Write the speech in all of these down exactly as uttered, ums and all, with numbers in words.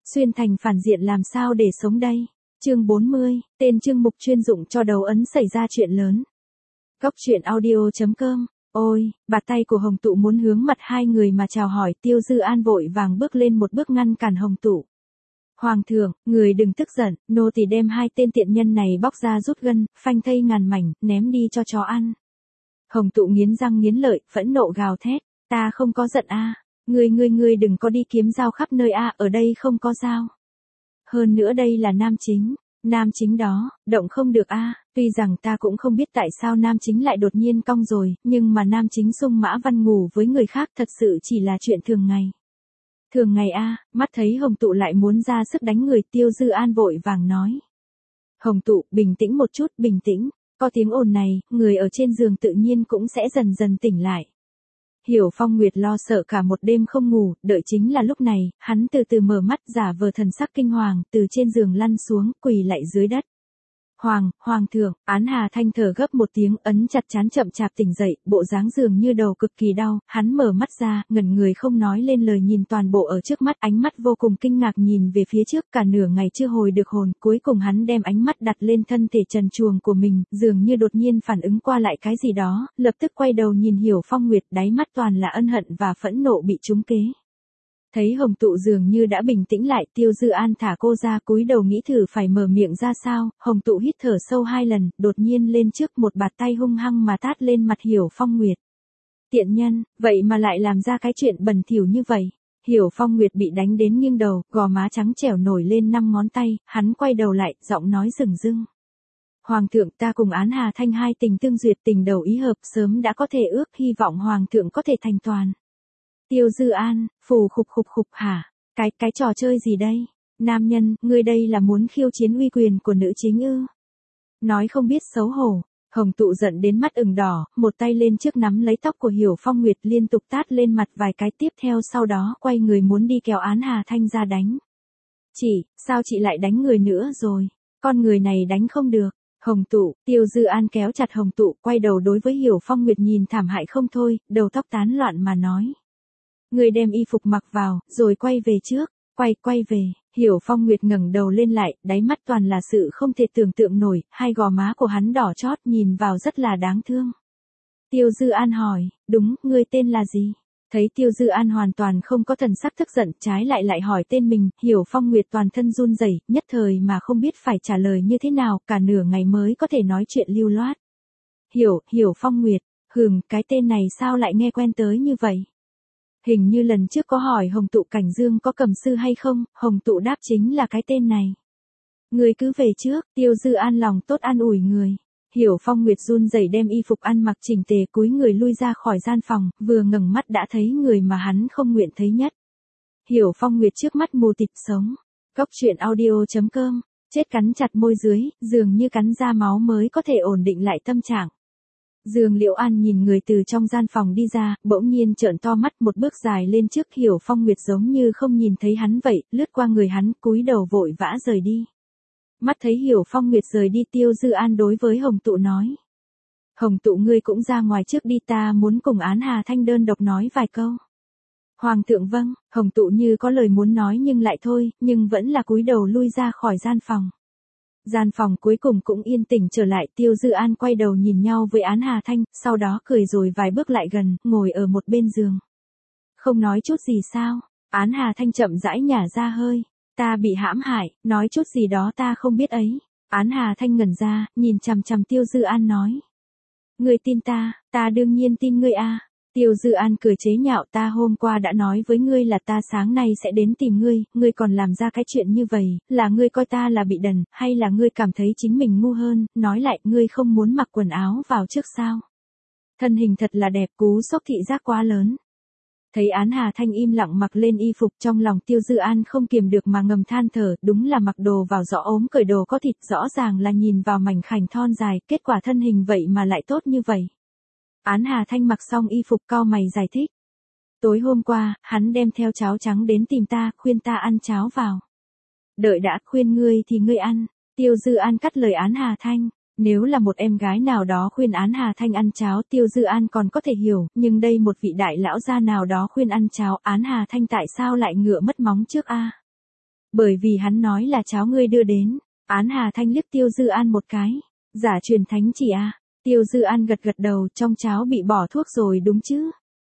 Xuyên thành phản diện làm sao để sống đây? Chương bốn mươi, tên chương mục chuyên dụng cho đầu ấn xảy ra chuyện lớn. Góc truyện audio chấm com. Ôi, bạt tay của Hồng Tụ muốn hướng mặt hai người mà chào hỏi, Tiêu Dư An vội vàng bước lên một bước ngăn cản Hồng Tụ. Hoàng thượng, người đừng tức giận, nô tỳ đem hai tên tiện nhân này bóc ra rút gân, phanh thây ngàn mảnh, ném đi cho chó ăn. Hồng Tụ nghiến răng nghiến lợi, phẫn nộ gào thét, ta không có giận a, ngươi ngươi ngươi đừng có đi kiếm dao khắp nơi a, ở đây không có dao. Hơn nữa đây là nam chính, nam chính đó, động không được a, tuy rằng ta cũng không biết tại sao nam chính lại đột nhiên cong rồi, nhưng mà nam chính xung Mã Văn ngủ với người khác thật sự chỉ là chuyện thường ngày. Thường ngày a, mắt thấy Hồng Tụ lại muốn ra sức đánh người, Tiêu Dư An vội vàng nói. Hồng Tụ, bình tĩnh một chút, bình tĩnh, có tiếng ồn này, người ở trên giường tự nhiên cũng sẽ dần dần tỉnh lại. Hiểu Phong Nguyệt lo sợ cả một đêm không ngủ, đợi chính là lúc này, hắn từ từ mở mắt, giả vờ thần sắc kinh hoàng, từ trên giường lăn xuống, quỳ lạy dưới đất. Hoàng, Hoàng thượng, Án Hà Thanh thở gấp một tiếng, ấn chặt trán chậm chạp tỉnh dậy, bộ dáng dường như đầu cực kỳ đau, hắn mở mắt ra, ngẩn người không nói lên lời, nhìn toàn bộ ở trước mắt, ánh mắt vô cùng kinh ngạc nhìn về phía trước, cả nửa ngày chưa hồi được hồn, cuối cùng hắn đem ánh mắt đặt lên thân thể trần truồng của mình, dường như đột nhiên phản ứng qua lại cái gì đó, lập tức quay đầu nhìn Hiểu Phong Nguyệt, đáy mắt toàn là ân hận và phẫn nộ bị trúng kế. Thấy Hồng Tụ dường như đã bình tĩnh lại, Tiêu Dư An thả cô ra, cúi đầu nghĩ thử phải mở miệng ra sao, Hồng Tụ hít thở sâu hai lần, đột nhiên lên trước một bạt tay hung hăng mà tát lên mặt Hiểu Phong Nguyệt. Tiện nhân, vậy mà lại làm ra cái chuyện bẩn thỉu như vậy. Hiểu Phong Nguyệt bị đánh đến nghiêng đầu, gò má trắng trẻo nổi lên năm ngón tay, hắn quay đầu lại, giọng nói rừng rưng. Hoàng thượng, ta cùng Án Hà Thanh hai tình tương duyệt, tình đầu ý hợp, sớm đã có thể ước, hy vọng Hoàng thượng có thể thành toàn. Tiêu Dư An, phù khục khục khục hả? Cái, cái trò chơi gì đây? Nam nhân, ngươi đây là muốn khiêu chiến uy quyền của nữ chính ư? Nói không biết xấu hổ, Hồng Tụ giận đến mắt ửng đỏ, một tay lên trước nắm lấy tóc của Hiểu Phong Nguyệt liên tục tát lên mặt vài cái, tiếp theo sau đó quay người muốn đi kéo Án Hà Thanh ra đánh. Chị, sao chị lại đánh người nữa rồi? Con người này đánh không được. Hồng Tụ, Tiêu Dư An kéo chặt Hồng Tụ, quay đầu đối với Hiểu Phong Nguyệt nhìn thảm hại không thôi, đầu tóc tán loạn mà nói. Người đem y phục mặc vào, rồi quay về trước, quay, quay về, Hiểu Phong Nguyệt ngẩng đầu lên lại, đáy mắt toàn là sự không thể tưởng tượng nổi, hai gò má của hắn đỏ chót nhìn vào rất là đáng thương. Tiêu Dư An hỏi, đúng, ngươi tên là gì? Thấy Tiêu Dư An hoàn toàn không có thần sắc tức giận, trái lại lại hỏi tên mình, Hiểu Phong Nguyệt toàn thân run rẩy, nhất thời mà không biết phải trả lời như thế nào, cả nửa ngày mới có thể nói chuyện lưu loát. Hiểu, Hiểu Phong Nguyệt, hừm, cái tên này sao lại nghe quen tới như vậy? Hình như lần trước có hỏi Hồng Tụ Cảnh Dương có cầm sư hay không, Hồng Tụ đáp chính là cái tên này. Người cứ về trước, Tiêu Dư An lòng tốt an ủi người. Hiểu Phong Nguyệt run rẩy đem y phục ăn mặc chỉnh tề, cúi người lui ra khỏi gian phòng, vừa ngẩng mắt đã thấy người mà hắn không nguyện thấy nhất. Hiểu Phong Nguyệt trước mắt mù tịt sống. Góc truyện audio chấm com, chết cắn chặt môi dưới, dường như cắn ra máu mới có thể ổn định lại tâm trạng. Dương Liễu An nhìn người từ trong gian phòng đi ra, bỗng nhiên trợn to mắt, một bước dài lên trước, Hiểu Phong Nguyệt giống như không nhìn thấy hắn vậy, lướt qua người hắn, cúi đầu vội vã rời đi. Mắt thấy Hiểu Phong Nguyệt rời đi, Tiêu Dư An đối với Hồng Tụ nói. Hồng Tụ, ngươi cũng ra ngoài trước đi, ta muốn cùng Án Hà Thanh đơn độc nói vài câu. Hoàng thượng vâng, Hồng Tụ như có lời muốn nói nhưng lại thôi, nhưng vẫn là cúi đầu lui ra khỏi gian phòng. Gian phòng cuối cùng cũng yên tĩnh trở lại, Tiêu Dư An quay đầu nhìn nhau với Án Hà Thanh, sau đó cười rồi vài bước lại gần, ngồi ở một bên giường. Không nói chút gì sao? Án Hà Thanh chậm rãi nhả ra hơi. Ta bị hãm hại, nói chút gì đó ta không biết ấy. Án Hà Thanh ngẩn ra, nhìn chằm chằm Tiêu Dư An nói. Ngươi tin ta, ta đương nhiên tin ngươi a. Tiêu Dư An cười chế nhạo, ta hôm qua đã nói với ngươi là ta sáng nay sẽ đến tìm ngươi, ngươi còn làm ra cái chuyện như vậy, là ngươi coi ta là bị đần, hay là ngươi cảm thấy chính mình ngu hơn, nói lại, ngươi không muốn mặc quần áo vào trước sao? Thân hình thật là đẹp, cú sốc thị giác quá lớn. Thấy Án Hà Thanh im lặng mặc lên y phục, trong lòng Tiêu Dư An không kiềm được mà ngầm than thở, đúng là mặc đồ vào rõ ốm, cởi đồ có thịt, rõ ràng là nhìn vào mảnh khảnh thon dài, kết quả thân hình vậy mà lại tốt như vậy. Án Hà Thanh mặc xong y phục cau mày giải thích. Tối hôm qua, hắn đem theo cháo trắng đến tìm ta, khuyên ta ăn cháo vào. Đợi đã, khuyên ngươi thì ngươi ăn. Tiêu Dư An cắt lời Án Hà Thanh. Nếu là một em gái nào đó khuyên Án Hà Thanh ăn cháo, Tiêu Dư An còn có thể hiểu, nhưng đây một vị đại lão gia nào đó khuyên ăn cháo, Án Hà Thanh tại sao lại ngựa mất móng trước a? Bởi vì hắn nói là cháu ngươi đưa đến. Án Hà Thanh liếc Tiêu Dư An một cái. Giả truyền thánh chỉ à? Tiêu Dư An gật gật đầu, trong cháo bị bỏ thuốc rồi đúng chứ?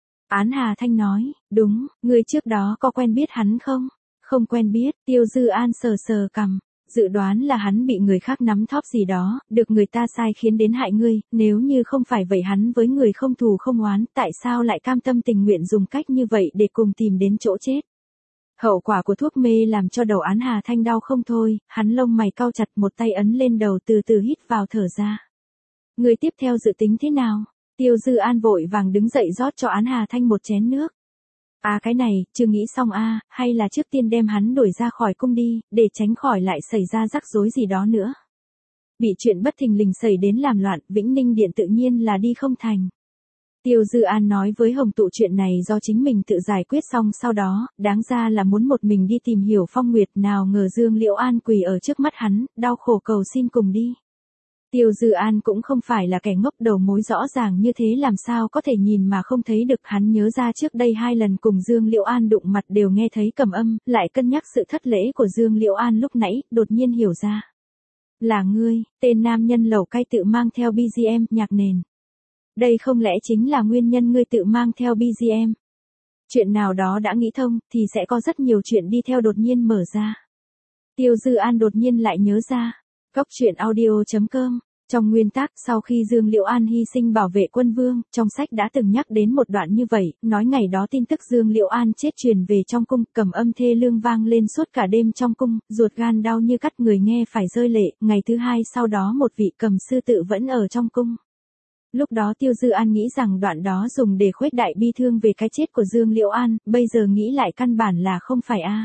Án Hà Thanh nói, đúng, ngươi trước đó có quen biết hắn không? Không quen biết, Tiêu Dư An sờ sờ cằm, dự đoán là hắn bị người khác nắm thóp gì đó, được người ta sai khiến đến hại ngươi, nếu như không phải vậy hắn với người không thù không oán, tại sao lại cam tâm tình nguyện dùng cách như vậy để cùng tìm đến chỗ chết? Hậu quả của thuốc mê làm cho đầu Án Hà Thanh đau không thôi, hắn lông mày cau chặt, một tay ấn lên đầu, từ từ hít vào thở ra. Người tiếp theo dự tính thế nào? Tiêu Dư An vội vàng đứng dậy rót cho Án Hà Thanh một chén nước. À cái này, chưa nghĩ xong a, à, hay là trước tiên đem hắn đuổi ra khỏi cung đi, để tránh khỏi lại xảy ra rắc rối gì đó nữa. Bị chuyện bất thình lình xảy đến làm loạn, Vĩnh Ninh Điện tự nhiên là đi không thành. Tiêu Dư An nói với Hồng Tụ chuyện này do chính mình tự giải quyết xong sau đó, đáng ra là muốn một mình đi tìm hiểu Phong Nguyệt, nào ngờ Dương Liễu An quỳ ở trước mắt hắn, đau khổ cầu xin cùng đi. Tiêu Dư An cũng không phải là kẻ ngốc, đầu mối rõ ràng như thế làm sao có thể nhìn mà không thấy được. Hắn nhớ ra trước đây hai lần cùng Dương Liễu An đụng mặt đều nghe thấy cầm âm, lại cân nhắc sự thất lễ của Dương Liễu An lúc nãy, đột nhiên hiểu ra. Là ngươi, tên nam nhân lẩu cay tự mang theo bê giê em, nhạc nền. Đây không lẽ chính là nguyên nhân ngươi tự mang theo bê giê em? Chuyện nào đó đã nghĩ thông, thì sẽ có rất nhiều chuyện đi theo đột nhiên mở ra. Tiêu Dư An đột nhiên lại nhớ ra. Góc truyện audio chấm com. Trong nguyên tác, sau khi Dương Liễu An hy sinh bảo vệ quân vương, trong sách đã từng nhắc đến một đoạn như vậy, nói ngày đó tin tức Dương Liễu An chết truyền về trong cung, cầm âm thê lương vang lên suốt cả đêm trong cung, ruột gan đau như cắt, người nghe phải rơi lệ. Ngày thứ hai sau đó một vị cầm sư tự vẫn ở trong cung. Lúc đó Tiêu Dư An nghĩ rằng đoạn đó dùng để khuếch đại bi thương về cái chết của Dương Liễu An, bây giờ nghĩ lại căn bản là không phải a.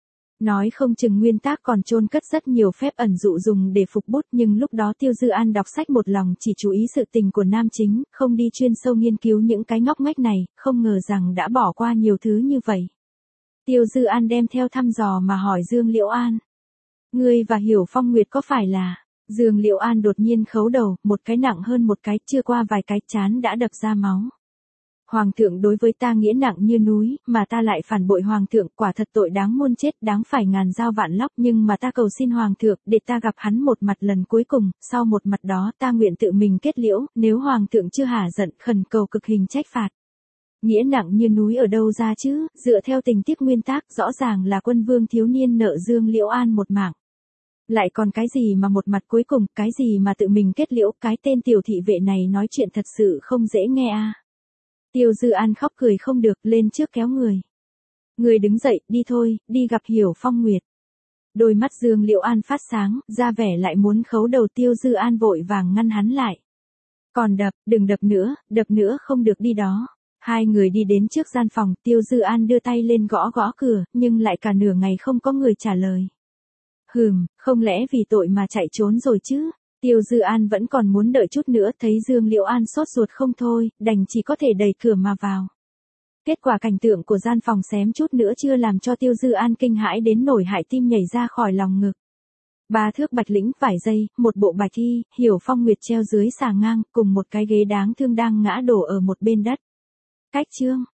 Nói không chừng nguyên tác còn chôn cất rất nhiều phép ẩn dụ dùng để phục bút, nhưng lúc đó Tiêu Dư An đọc sách một lòng chỉ chú ý sự tình của nam chính, không đi chuyên sâu nghiên cứu những cái ngóc ngách này, không ngờ rằng đã bỏ qua nhiều thứ như vậy. Tiêu Dư An đem theo thăm dò mà hỏi Dương Liễu An. Ngươi và Hiểu Phong Nguyệt có phải là... Dương Liễu An đột nhiên khấu đầu, một cái nặng hơn một cái, chưa qua vài cái chán đã đập ra máu. Hoàng thượng đối với ta nghĩa nặng như núi, mà ta lại phản bội hoàng thượng, quả thật tội đáng muôn chết, đáng phải ngàn dao vạn lóc, nhưng mà ta cầu xin hoàng thượng, để ta gặp hắn một mặt lần cuối cùng, sau một mặt đó ta nguyện tự mình kết liễu, nếu hoàng thượng chưa hả giận, khẩn cầu cực hình trách phạt. Nghĩa nặng như núi ở đâu ra chứ, dựa theo tình tiết nguyên tác, rõ ràng là quân vương thiếu niên nợ Dương Liễu An một mạng. Lại còn cái gì mà một mặt cuối cùng, cái gì mà tự mình kết liễu, cái tên tiểu thị vệ này nói chuyện thật sự không dễ nghe a. À. Tiêu Dư An khóc cười không được, lên trước kéo người. Người đứng dậy, đi thôi, đi gặp Hiểu Phong Nguyệt. Đôi mắt Dương Liễu An phát sáng, ra vẻ lại muốn khấu đầu. Tiêu Dư An vội vàng ngăn hắn lại. Còn đập, đừng đập nữa, đập nữa không được đi đó. Hai người đi đến trước gian phòng, Tiêu Dư An đưa tay lên gõ gõ cửa, nhưng lại cả nửa ngày không có người trả lời. Hừm, không lẽ vì tội mà chạy trốn rồi chứ? Tiêu Dư An vẫn còn muốn đợi chút nữa, thấy Dương Liễu An sốt ruột không thôi, đành chỉ có thể đẩy cửa mà vào. Kết quả cảnh tượng của gian phòng xém chút nữa chưa làm cho Tiêu Dư An kinh hãi đến nổi hại tim nhảy ra khỏi lòng ngực. Ba thước bạch lĩnh vải dây, một bộ bạch y, Hiểu Phong Nguyệt treo dưới xà ngang, cùng một cái ghế đáng thương đang ngã đổ ở một bên đất. Cách chương